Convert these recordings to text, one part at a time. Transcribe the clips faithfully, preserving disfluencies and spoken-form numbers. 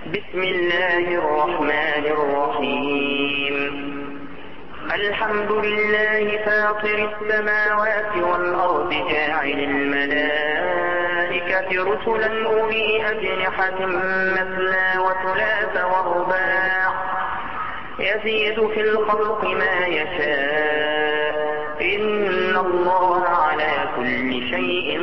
بسم الله الرحمن الرحيم. الحمد لله فاطر السماوات والأرض جاعل الملائكة رسلا أولي أجنحة مثنى وثلاث ورباع يزيد في الخلق ما يشاء إن الله على كل شيء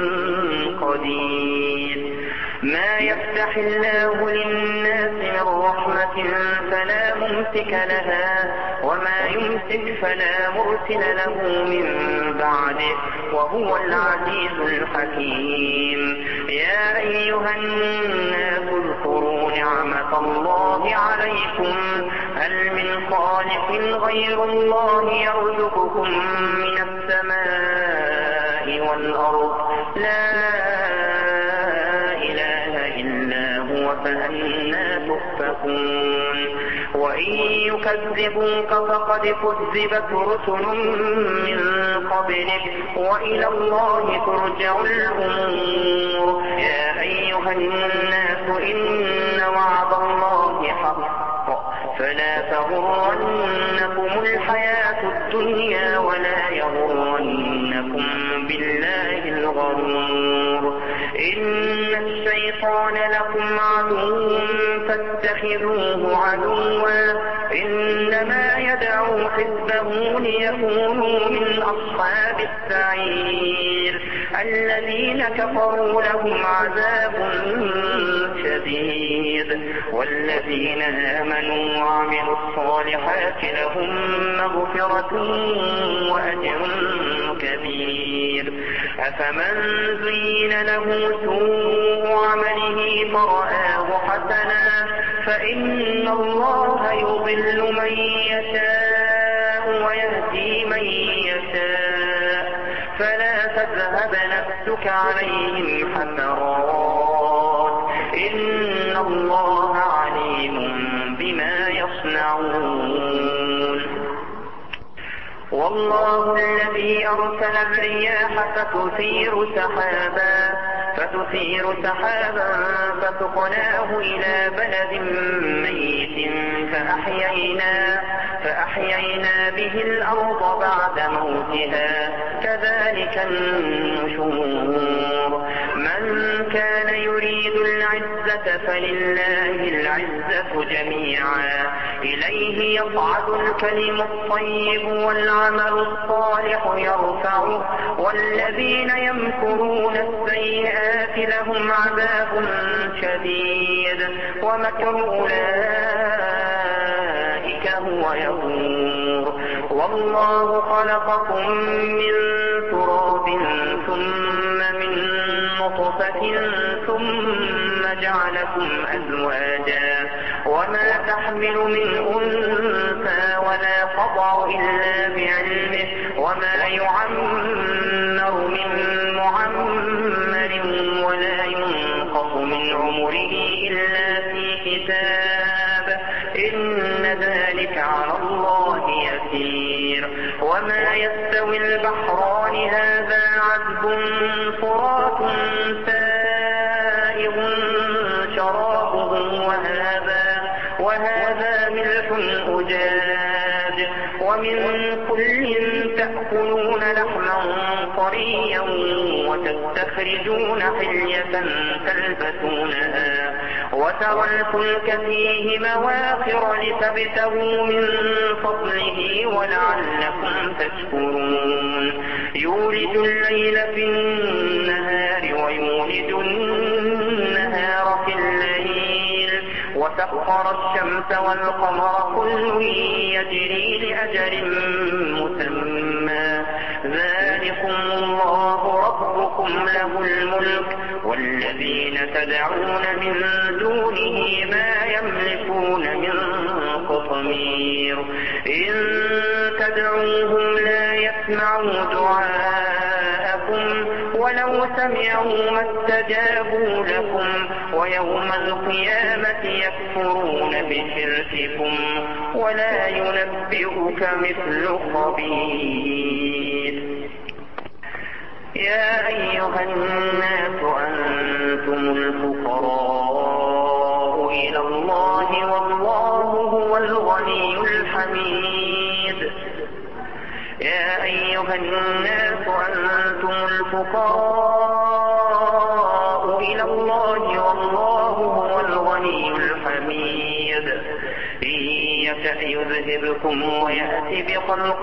قدير. ما يفتح الله للناس من رحمة فلا ممسك لها وما يمسك فلا مرسل له من بعده وهو العزيز الحكيم. يا أيها الناس اذكروا نعمة الله عليكم هل من خالق غير الله يرزقكم من السماء والأرض لا فأنى تؤفكون. وإن يكذبوك فقد كذبت رسل من قبلك وإلى الله ترجع الأمور. يا أيها الناس إن وعد الله حق فلا تغرنكم الحياة الدنيا ولا يغرنكم بالله الغرور. إن الشيطان لكم عدو فاتخذوه عدوا إنما يدعو حزبه ليكونوا من أصحاب السعير. الذين كفروا لهم عذاب شديد والذين آمنوا وعملوا الصالحات لهم مغفرة وأجر كبير. أفمن زين له سوء عمله فرآه حسنا فإن الله يضل من يشاء ويهدي من يشاء فلا تذهب نفسك عليهم حسرات إن الله عليم بما يصنعون. والله الذي أرسل الرياح فتثير سحابا فتثير سحابا فسقناه إلى بلد ميت فأحيينا فأحيينا به الأرض بعد موتها كذلك النشور. من كان يريد العزة فلله العزة جميعا إليه يصعد الكلم الطيب والعمل الصالح يرفعه والذين يمكرون السيئات لهم عذاب شديد ومكر أولئك هو يبور. والله خلقكم من تراب ثم من نطفة ثم جعلكم أزواجا وما تحمل من أنثى ولا تضع إلا بعلمه وما يعمر من معمر ولا ينقص من عمره إلا في كتاب إن ذلك على الله يسير. وما يستوي البحران هذا عذب فرات سائغ شرابه وهذا وهذا ملح أجاج ومن كل تأكلون لحما طريا وتستخرجون حلية تلبسونها وترى الفلك فيه مواخر لتبتغوا من فضله ولعلكم تشكرون. يولج الليل في النهار ويولج النهار في الليل وسخر الشمس والقمر كل يجري لأجل مسمى ذلكم الله ربكم له الملك والذين تدعون من دونه ما يملكون من قطمير. إن تدعوهم لا يسمعوا دعاءكم ولو سمعوا ما استجابوا لكم ويوم القيامة يكفرون بشرككم ولا ينبئك مثل خبير. يا أيها الناس أنتم الفقراء إلى الله حميد. يا أيها الناس أنتم الفقراء إلى الله والله هو الغني الحميد. إن يشأ يذهبكم ويأتي بخلق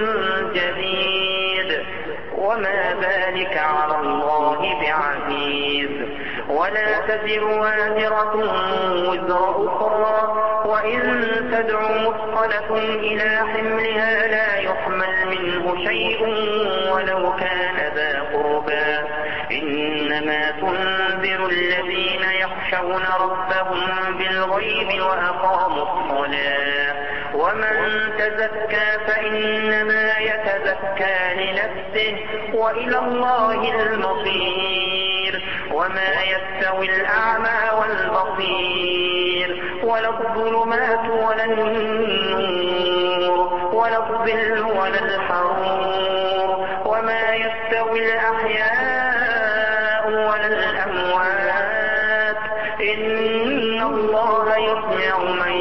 جديد وما ذلك على الله بعزيز. ولا تزر وازرة وزر أخرى وإن تدع مثقلة إلى حملها لا يحمل منه شيء ولو كان ذا قربى. إنما تنذر الذين يخشون ربهم بالغيب وأقاموا الصلاة ومن تزكى فإنما يتزكى لنفسه وإلى الله المصير. وما يستوي الأعمى والبصير ولا الظلمات ولا النور ولا الظل ولا الحرور وما يستوي الأحياء ولا الأموات إن الله يسمع من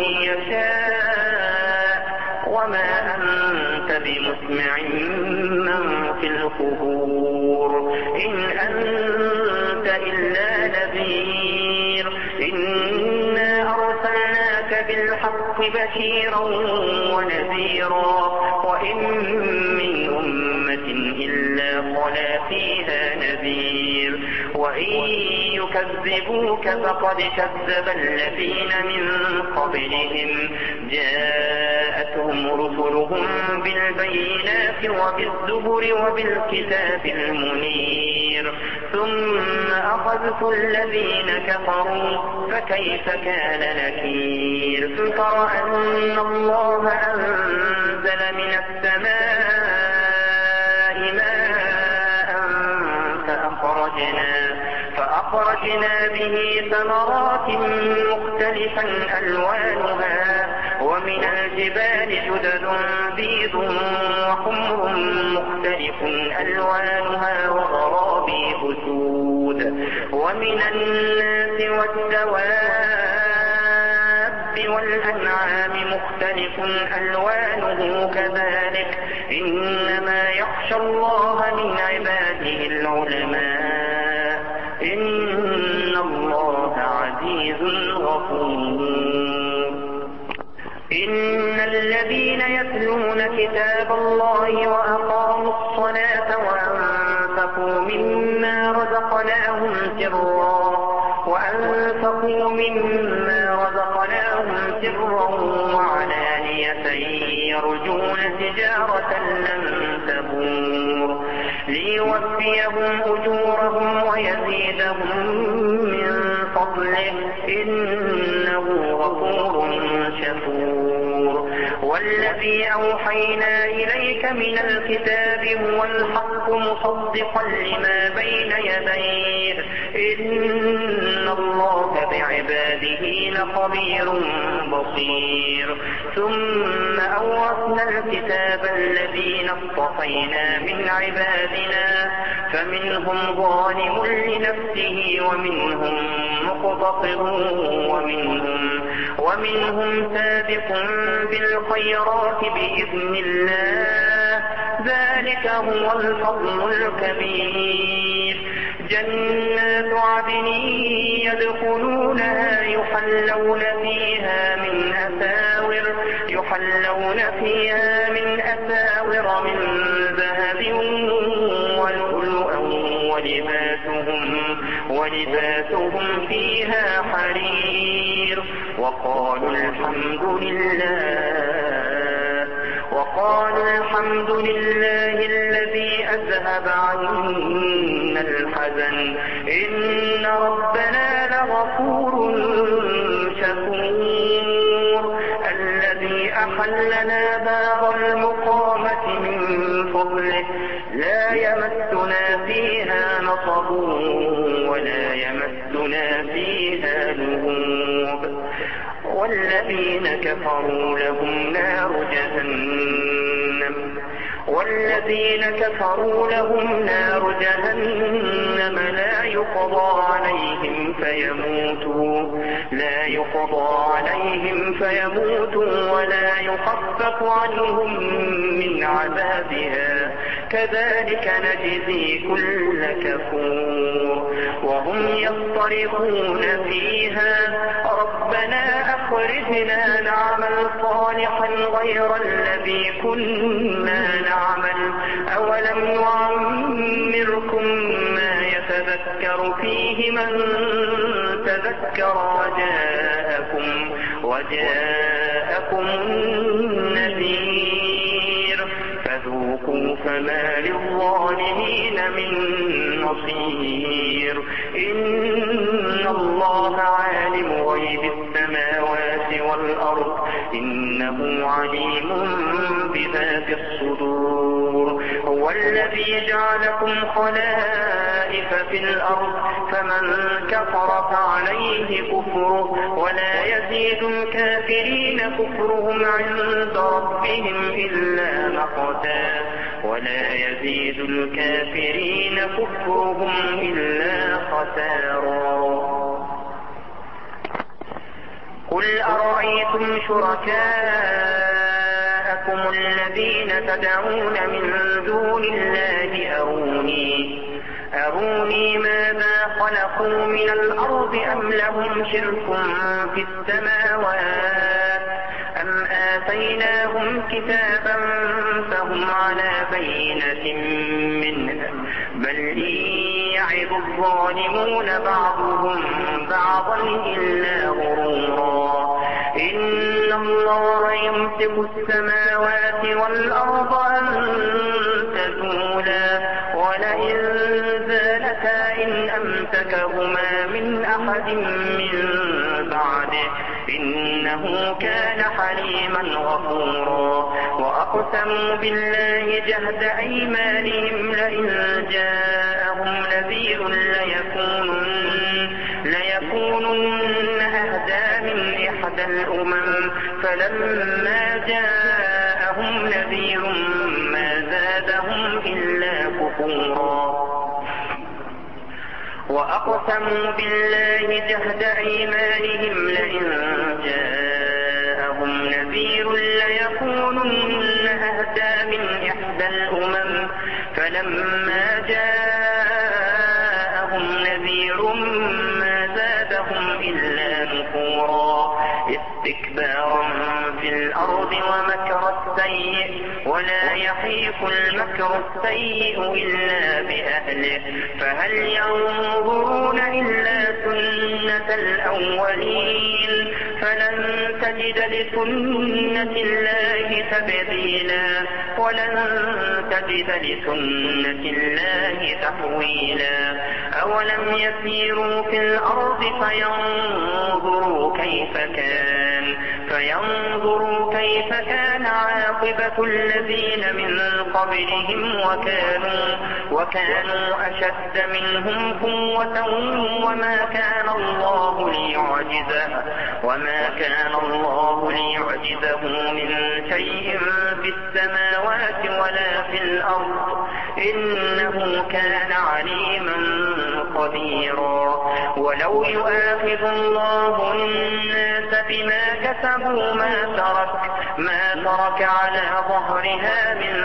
يشاء وما أنت بمسمع من في القبور إن أنت إلا نذير. إنا أرسلناك بالحق بشيرا ونذيرا وإن من أمة إلا خلا فيها نذير. وإن يكذبوك فقد كذب الذين من قبلهم جاءتهم رسلهم بالبينات وبالزبر وبالكتاب المنير ثم أخذت الذين كفروا فكيف كان نكير. ترى أن الله أنزل من السماء ماء فأخرجنا فأخرجنا به ثمرات مختلفا ألوانها ومن الجبال جدد بيض وحمر مختلف ألوانها وغرابيب سود ومن الناس والدواب والأنعام مختلف ألوانه كذلك إنما يخشى الله من عباده العلماء إن الله عزيز غفور. إن الذين يتلون كتاب الله وأقاموا الصلاة وأنفقوا مما رزقناهم سرا وأنفقوا مما رزقناهم سرا وعلانية يرجون تجارة لن تبور ليوفيهم أجورهم ويزيدهم من فضله إنه غفور شكور. والذي أوحينا إليك من الكتاب هو الحق مصدقا لما بين يديه إن الله بعباده لخبير بصير. ثم أورثنا الكتاب الذين اصطفينا من عبادنا فمنهم ظالم لنفسه ومنهم مقتصد ومنهم ومنهم سابق بالخيرات بإذن الله ذلك هو الفضل الكبير. جنات عدن يدخلونها يحلون فيها من أساور يحلون فيها من أساور من ذهب ولؤلؤا ولباسهم ولباسهم فيها حرير. وقالوا الحمد لله وقالوا الحمد لله الذي أذهب عنا الحزن إن ربنا لغفور شكور. الذي أحلنا دار المقامة من فضله لا يمسنا فيها نصب ولا يمسنا فيها لغوب. والذين كفروا لهم نار جهنم والذين كفروا لهم نار جهنم لا يقضى عليهم فيموتوا لا يقضى عليهم فيموتوا ولا يخفف عنهم من عذابها كذلك نجزي كل كفور وهم يصطرخون فيها ربنا أخرجنا نعمل صالحا غير الذي كنا نعمل أولم نعمركم ما يتذكر فيه من تذكر وجاءكم وجاءكم النذير فذوقوا فما للظالمين من نصير إن الله عالم غيب السماوات والأرض إنه عليم بذات الصدور هو الذي جعلكم خلائف في الأرض فمن كفر فعليه كفره ولا يزيد الكافرين كفرهم عند ربهم إلا مقتا ولا يزيد الكافرين كفرهم إلا خسارا قل أرأيتم شركاءكم الذين تدعون من دون الله أروني أروني ماذا خلقوا من الأرض أم لهم شرك في السماوات أم آتيناهم كتابا فهم على بينة منه بل إن يعظ الظالمون بعضهم بعضا إلا غرورا إن الله يمسك السماوات والأرض أن تزولا ولئن زالتا إن أمسكهما من أحد من بعده إنه كان حليما غفورا وأقسموا بالله جهد أيمانهم لئن جاءهم نذير ليكونن, ليكونن أهدى من إحدى الأمم فلما جاءهم نذير ما زادهم إلا كفورا وأقسموا بالله جهد أيمانهم لئن جاءهم نذير ليكونن أهدى من إحدى الأمم فلما جاءهم نذير ما زادهم إلا نفورا استكبارا في الأرض ومكر السيء ولا يحيق المكر السيء إلا بأهله فهل ينظرون إلا سنة الأولين فلن تجد لسنة الله تبديلا ولن تجد لسنة الله تحويلا أولم يسيروا في الأرض فينظروا كيف كان فينظروا كيف كان عاقبة الذين من قبلهم وكانوا, وكانوا أشد منهم قوة وما كان الله ليعجزه وما كان الله ليعجزه من شيء في السماوات ولا في الأرض إنه كان عليما قديرا ولو يؤاخذ الله الناس بما كسبوا ما ترك ما ترك على ظهرها من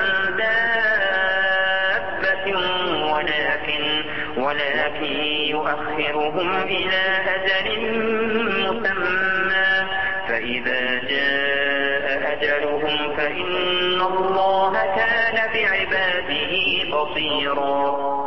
دابة ولكن ولكن يؤخرهم إلى أجل مسمى فإذا جاء أجلهم فإن الله كان بعباده بصيرا